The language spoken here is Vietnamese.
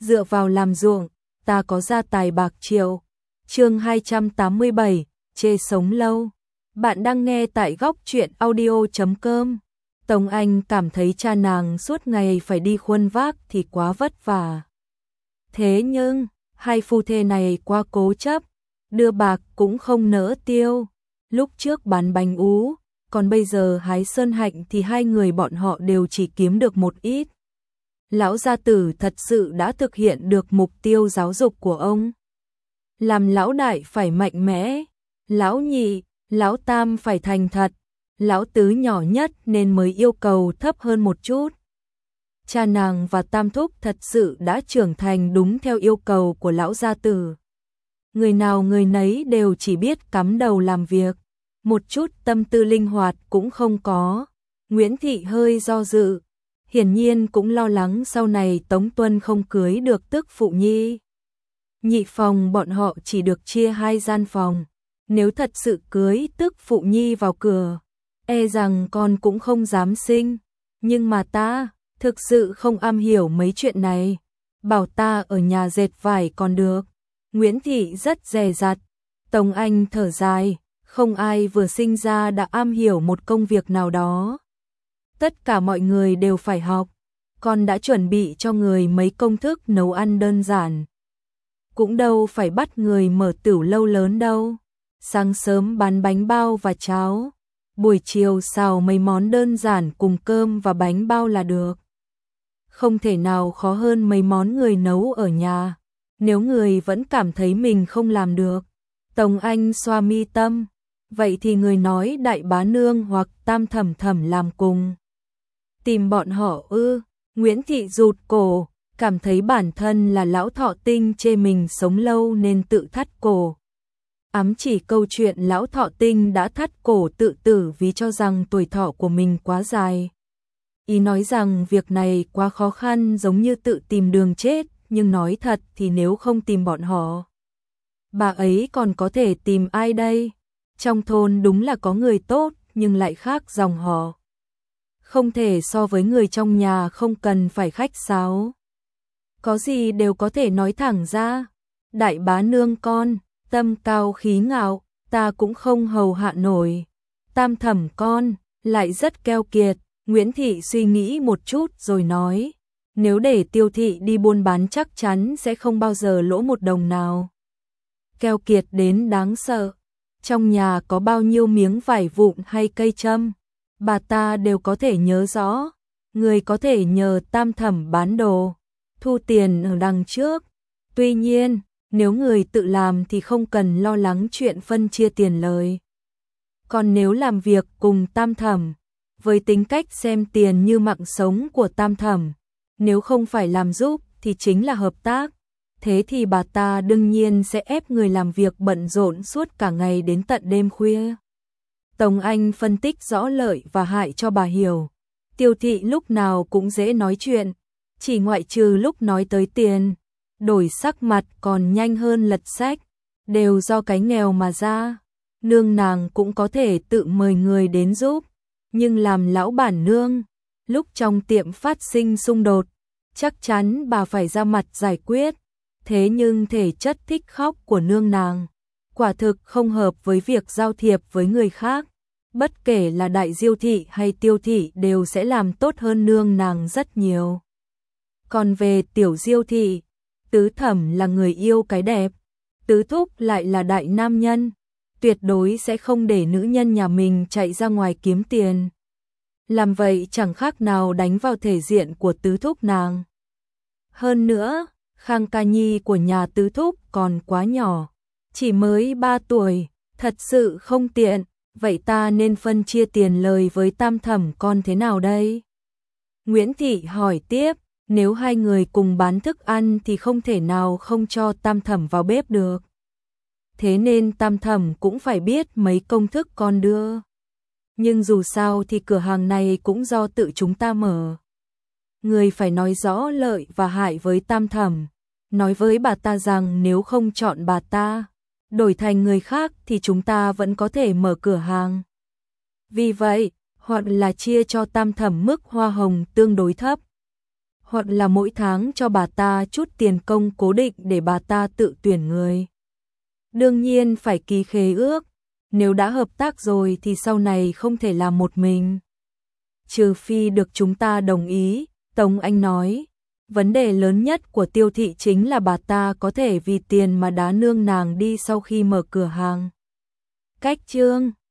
dựa vào làm ruộng, ta có gia tài bạc triệu. Chương 287, chê sống lâu. Bạn đang nghe tại góc truyện audio.com. Tống Anh cảm thấy cha nàng suốt ngày phải đi khuân vác thì quá vất vả. Thế nhưng, hai phu thê này quá cố chấp, đưa bạc cũng không nỡ tiêu. Lúc trước bán bánh ú, còn bây giờ hái sơn hạnh thì hai người bọn họ đều chỉ kiếm được một ít. Lão gia tử thật sự đã thực hiện được mục tiêu giáo dục của ông. Làm lão đại phải mạnh mẽ, lão nhị, lão tam phải thành thật, lão tứ nhỏ nhất nên mới yêu cầu thấp hơn một chút. Cha nàng và tam thúc thật sự đã trưởng thành đúng theo yêu cầu của lão gia tử. Người nào người nấy đều chỉ biết cắm đầu làm việc, một chút tâm tư linh hoạt cũng không có. Nguyễn Thị hơi do dự, hiển nhiên cũng lo lắng sau này Tống Tuân không cưới được tức phụ nhi. Nhị phòng bọn họ chỉ được chia 2 gian phòng, nếu thật sự cưới tức phụ nhi vào cửa, e rằng con cũng không dám sinh. Nhưng mà ta thực sự không am hiểu mấy chuyện này, bảo ta ở nhà dệt vải còn được. Nguyễn Thị rất dè dặt. Tống Anh thở dài, không ai vừa sinh ra đã am hiểu một công việc nào đó. Tất cả mọi người đều phải học, con đã chuẩn bị cho người mấy công thức nấu ăn đơn giản. Cũng đâu phải bắt người mở tửu lâu lớn đâu. Sáng sớm bán bánh bao và cháo, buổi chiều xào mấy món đơn giản cùng cơm và bánh bao là được. Không thể nào khó hơn mấy món người nấu ở nhà. Nếu người vẫn cảm thấy mình không làm được, Tống Anh xoa mi tâm, vậy thì người nói đại bá nương hoặc tam thẩm thẩm làm cùng. Tìm bọn họ ư? Nguyễn Thị rụt cổ, cảm thấy bản thân là lão thọ tinh chê mình sống lâu nên tự thắt cổ. Ám chỉ câu chuyện lão thọ tinh đã thắt cổ tự tử vì cho rằng tuổi thọ của mình quá dài. Ý nói rằng việc này quá khó khăn giống như tự tìm đường chết, nhưng nói thật thì nếu không tìm bọn họ, bà ấy còn có thể tìm ai đây? Trong thôn đúng là có người tốt, nhưng lại khác dòng họ. Không thể so với người trong nhà, không cần phải khách sáo. Có gì đều có thể nói thẳng ra. Đại bá nương con, tâm cao khí ngạo, ta cũng không hầu hạ nổi. Tam thẩm con, lại rất keo kiệt. Nguyễn Thị suy nghĩ một chút rồi nói, nếu để Tiêu thị đi buôn bán chắc chắn sẽ không bao giờ lỗ một đồng nào. Keo kiệt đến đáng sợ. Trong nhà có bao nhiêu miếng vải vụn hay cây châm, bà ta đều có thể nhớ rõ. Người có thể nhờ tam thẩm bán đồ, thu tiền ở đằng trước. Tuy nhiên, nếu người tự làm thì không cần lo lắng chuyện phân chia tiền lời. Còn nếu làm việc cùng tam thẩm, với tính cách xem tiền như mạng sống của tam thẩm, nếu không phải làm giúp thì chính là hợp tác. Thế thì bà ta đương nhiên sẽ ép người làm việc bận rộn suốt cả ngày đến tận đêm khuya. Tống Anh phân tích rõ lợi và hại cho bà hiểu. Tiêu thị lúc nào cũng dễ nói chuyện, chỉ ngoại trừ lúc nói tới tiền, đổi sắc mặt còn nhanh hơn lật sách, đều do cái nghèo mà ra. Nương nàng cũng có thể tự mời người đến giúp, nhưng làm lão bản nương, lúc trong tiệm phát sinh xung đột, chắc chắn bà phải ra mặt giải quyết. Thế nhưng thể chất thích khóc của nương nàng, quả thực không hợp với việc giao thiệp với người khác. Bất kể là đại diêu thị hay tiêu thị đều sẽ làm tốt hơn nương nàng rất nhiều. Còn về tiểu diêu thị, tứ thẩm là người yêu cái đẹp, tứ thúc lại là đại nam nhân, tuyệt đối sẽ không để nữ nhân nhà mình chạy ra ngoài kiếm tiền. Làm vậy chẳng khác nào đánh vào thể diện của tứ thúc nàng. Hơn nữa, Khang ca nhi của nhà tứ thúc còn quá nhỏ, chỉ mới 3 tuổi, thật sự không tiện. Vậy ta nên phân chia tiền lời với tam thẩm con thế nào đây? Nguyễn Thị hỏi tiếp, nếu hai người cùng bán thức ăn thì không thể nào không cho tam thẩm vào bếp được. Thế nên tam thẩm cũng phải biết mấy công thức con đưa. Nhưng dù sao thì cửa hàng này cũng do tự chúng ta mở. Người phải nói rõ lợi và hại với tam thẩm, nói với bà ta rằng nếu không chọn bà ta, đổi thành người khác thì chúng ta vẫn có thể mở cửa hàng. Vì vậy, hoặc là chia cho tam thẩm mức hoa hồng tương đối thấp, hoặc là mỗi tháng cho bà ta chút tiền công cố định để bà ta tự tuyển người. Đương nhiên phải ký khế ước, nếu đã hợp tác rồi thì sau này không thể làm một mình. Trừ phi được chúng ta đồng ý, Tống Anh nói. Vấn đề lớn nhất của Tiêu Thị chính là bà ta có thể vì tiền mà đá nương nàng đi sau khi mở cửa hàng. Cách chương